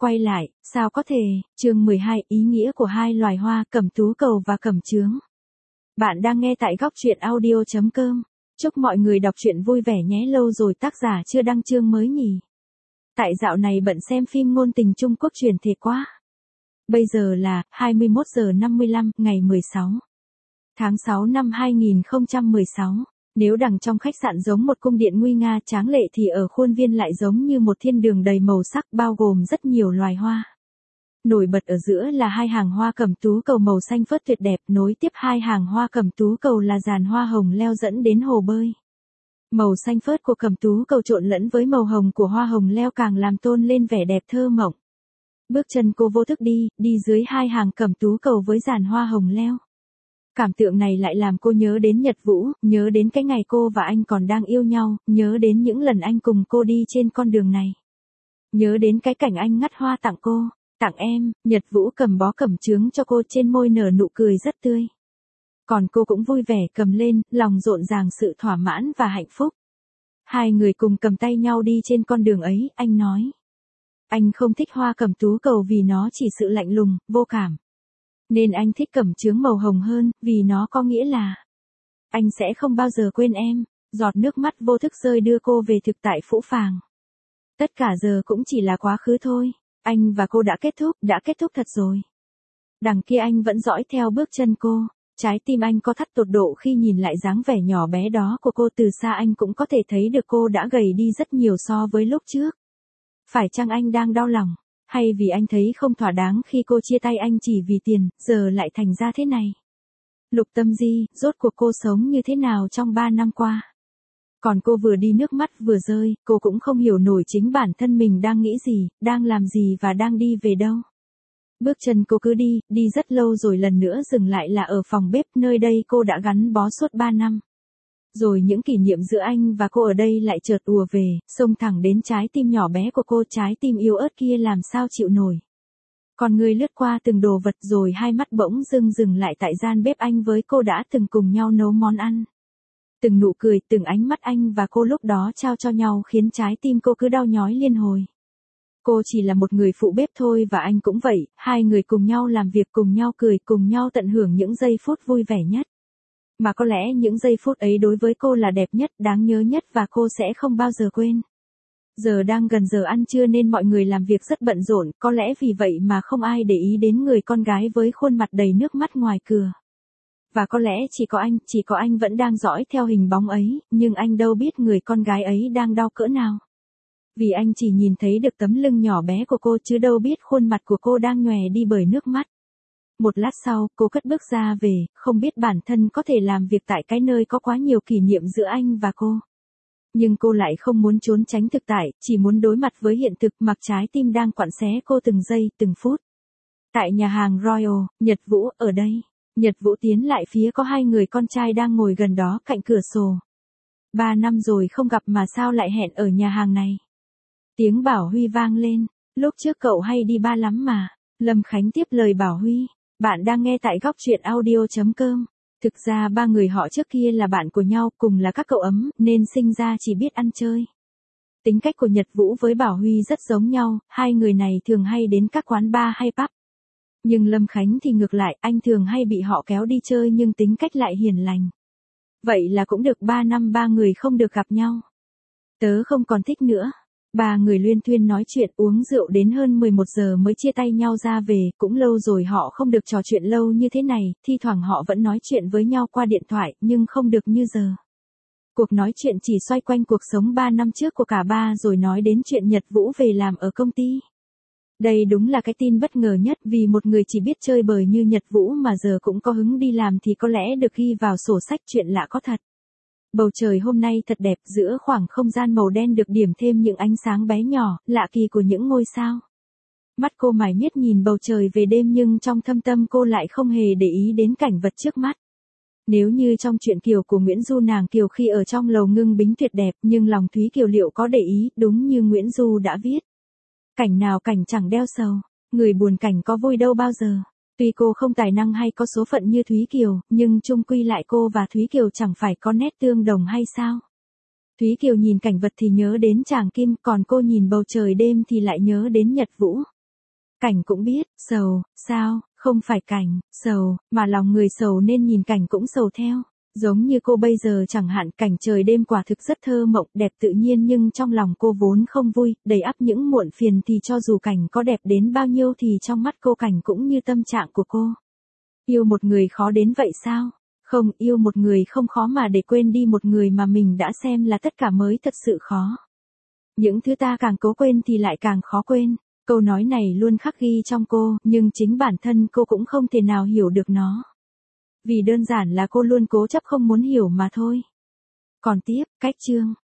quay lại, sao có thể, chương 12, ý nghĩa của hai loài hoa, cẩm tú cầu và cẩm chướng. Bạn đang nghe tại góc truyện audio.com. Chúc mọi người đọc truyện vui vẻ nhé. Lâu rồi tác giả chưa đăng chương mới nhỉ. Tại dạo này bận xem phim ngôn tình Trung Quốc truyền thể quá. Bây giờ là 21 giờ 55 ngày 16 tháng 6 năm 2016. Nếu đằng trong khách sạn giống một cung điện nguy nga tráng lệ thì ở khuôn viên lại giống như một thiên đường đầy màu sắc bao gồm rất nhiều loài hoa. Nổi bật ở giữa là hai hàng hoa cẩm tú cầu màu xanh phớt tuyệt đẹp, nối tiếp hai hàng hoa cẩm tú cầu là dàn hoa hồng leo dẫn đến hồ bơi. Màu xanh phớt của cẩm tú cầu trộn lẫn với màu hồng của hoa hồng leo càng làm tôn lên vẻ đẹp thơ mộng. Bước chân cô vô thức đi dưới hai hàng cẩm tú cầu với dàn hoa hồng leo. Cảm tượng này lại làm cô nhớ đến Nhật Vũ, nhớ đến cái ngày cô và anh còn đang yêu nhau, nhớ đến những lần anh cùng cô đi trên con đường này. Nhớ đến cái cảnh anh ngắt hoa tặng cô, tặng em, Nhật Vũ cầm bó cẩm chướng cho cô, trên môi nở nụ cười rất tươi. Còn cô cũng vui vẻ cầm lên, lòng rộn ràng sự thỏa mãn và hạnh phúc. Hai người cùng cầm tay nhau đi trên con đường ấy, anh nói. Anh không thích hoa cẩm tú cầu vì nó chỉ sự lạnh lùng, vô cảm. Nên anh thích cẩm chướng màu hồng hơn, vì nó có nghĩa là anh sẽ không bao giờ quên em. Giọt nước mắt vô thức rơi đưa cô về thực tại phũ phàng. Tất cả giờ cũng chỉ là quá khứ thôi. Anh và cô đã kết thúc thật rồi. Đằng kia anh vẫn dõi theo bước chân cô. Trái tim anh co thắt tột độ khi nhìn lại dáng vẻ nhỏ bé đó của cô. Từ xa anh cũng có thể thấy được cô đã gầy đi rất nhiều so với lúc trước. Phải chăng anh đang đau lòng? Hay vì anh thấy không thỏa đáng khi cô chia tay anh chỉ vì tiền, giờ lại thành ra thế này? Lục Tâm Di, rốt cuộc cô sống như thế nào trong 3 năm qua? Còn cô vừa đi nước mắt vừa rơi, cô cũng không hiểu nổi chính bản thân mình đang nghĩ gì, đang làm gì và đang đi về đâu. Bước chân cô cứ đi rất lâu rồi lần nữa dừng lại là ở phòng bếp, nơi đây cô đã gắn bó suốt 3 năm. Rồi những kỷ niệm giữa anh và cô ở đây lại chợt ùa về, xông thẳng đến trái tim nhỏ bé của cô, trái tim yếu ớt kia làm sao chịu nổi. Con người lướt qua từng đồ vật rồi hai mắt bỗng dừng lại tại gian bếp anh với cô đã từng cùng nhau nấu món ăn. Từng nụ cười, từng ánh mắt anh và cô lúc đó trao cho nhau khiến trái tim cô cứ đau nhói liên hồi. Cô chỉ là một người phụ bếp thôi và anh cũng vậy, hai người cùng nhau làm việc, cùng nhau cười, cùng nhau tận hưởng những giây phút vui vẻ nhất. Mà có lẽ những giây phút ấy đối với cô là đẹp nhất, đáng nhớ nhất và cô sẽ không bao giờ quên. Giờ đang gần giờ ăn trưa nên mọi người làm việc rất bận rộn, có lẽ vì vậy mà không ai để ý đến người con gái với khuôn mặt đầy nước mắt ngoài cửa. Và có lẽ chỉ có anh vẫn đang dõi theo hình bóng ấy, nhưng anh đâu biết người con gái ấy đang đau cỡ nào. Vì anh chỉ nhìn thấy được tấm lưng nhỏ bé của cô chứ đâu biết khuôn mặt của cô đang nhòe đi bởi nước mắt. Một lát sau, cô cất bước ra về, không biết bản thân có thể làm việc tại cái nơi có quá nhiều kỷ niệm giữa anh và cô. Nhưng cô lại không muốn trốn tránh thực tại, chỉ muốn đối mặt với hiện thực, mặc trái tim đang quặn xé cô từng giây, từng phút. Tại nhà hàng Royal, Nhật Vũ, ở đây. Nhật Vũ tiến lại phía có hai người con trai đang ngồi gần đó cạnh cửa sổ. 3 năm rồi không gặp mà sao lại hẹn ở nhà hàng này? Tiếng Bảo Huy vang lên. Lúc trước cậu hay đi bar lắm mà. Lâm Khánh tiếp lời Bảo Huy. Bạn đang nghe tại góc truyện audio.com. Thực ra ba người họ trước kia là bạn của nhau, cùng là các cậu ấm, nên sinh ra chỉ biết ăn chơi. Tính cách của Nhật Vũ với Bảo Huy rất giống nhau, hai người này thường hay đến các quán bar hay pub. Nhưng Lâm Khánh thì ngược lại, anh thường hay bị họ kéo đi chơi nhưng tính cách lại hiền lành. Vậy là cũng được 3 năm ba người không được gặp nhau. Tớ không còn thích nữa. Ba người luyên thuyên nói chuyện uống rượu đến hơn 11 giờ mới chia tay nhau ra về, cũng lâu rồi họ không được trò chuyện lâu như thế này, thi thoảng họ vẫn nói chuyện với nhau qua điện thoại, nhưng không được như giờ. Cuộc nói chuyện chỉ xoay quanh cuộc sống 3 năm trước của cả ba rồi nói đến chuyện Nhật Vũ về làm ở công ty. Đây đúng là cái tin bất ngờ nhất vì một người chỉ biết chơi bời như Nhật Vũ mà giờ cũng có hứng đi làm thì có lẽ được ghi vào sổ sách chuyện lạ có thật. Bầu trời hôm nay thật đẹp, giữa khoảng không gian màu đen được điểm thêm những ánh sáng bé nhỏ, lạ kỳ của những ngôi sao. Mắt cô mải miết nhìn bầu trời về đêm nhưng trong thâm tâm cô lại không hề để ý đến cảnh vật trước mắt. Nếu như trong truyện Kiều của Nguyễn Du, nàng Kiều khi ở trong lầu ngưng bính tuyệt đẹp, nhưng lòng Thúy Kiều liệu có để ý, đúng như Nguyễn Du đã viết. Cảnh nào cảnh chẳng đeo sầu, người buồn cảnh có vui đâu bao giờ. Tuy cô không tài năng hay có số phận như Thúy Kiều, nhưng chung quy lại cô và Thúy Kiều chẳng phải có nét tương đồng hay sao? Thúy Kiều nhìn cảnh vật thì nhớ đến chàng Kim, còn cô nhìn bầu trời đêm thì lại nhớ đến Nhật Vũ. Cảnh cũng biết, sầu, sao, không phải Cảnh, sầu, mà lòng người sầu nên nhìn Cảnh cũng sầu theo. Giống như cô bây giờ chẳng hạn, cảnh trời đêm quả thực rất thơ mộng, đẹp tự nhiên, nhưng trong lòng cô vốn không vui, đầy ắp những muộn phiền, thì cho dù Cảnh có đẹp đến bao nhiêu thì trong mắt cô Cảnh cũng như tâm trạng của cô. Yêu một người khó đến vậy sao? Không, yêu một người không khó, mà để quên đi một người mà mình đã xem là tất cả mới thật sự khó. Những thứ ta càng cố quên thì lại càng khó quên. Câu nói này luôn khắc ghi trong cô, nhưng chính bản thân cô cũng không thể nào hiểu được nó. Vì đơn giản là cô luôn cố chấp không muốn hiểu mà thôi. Còn tiếp, cách chương.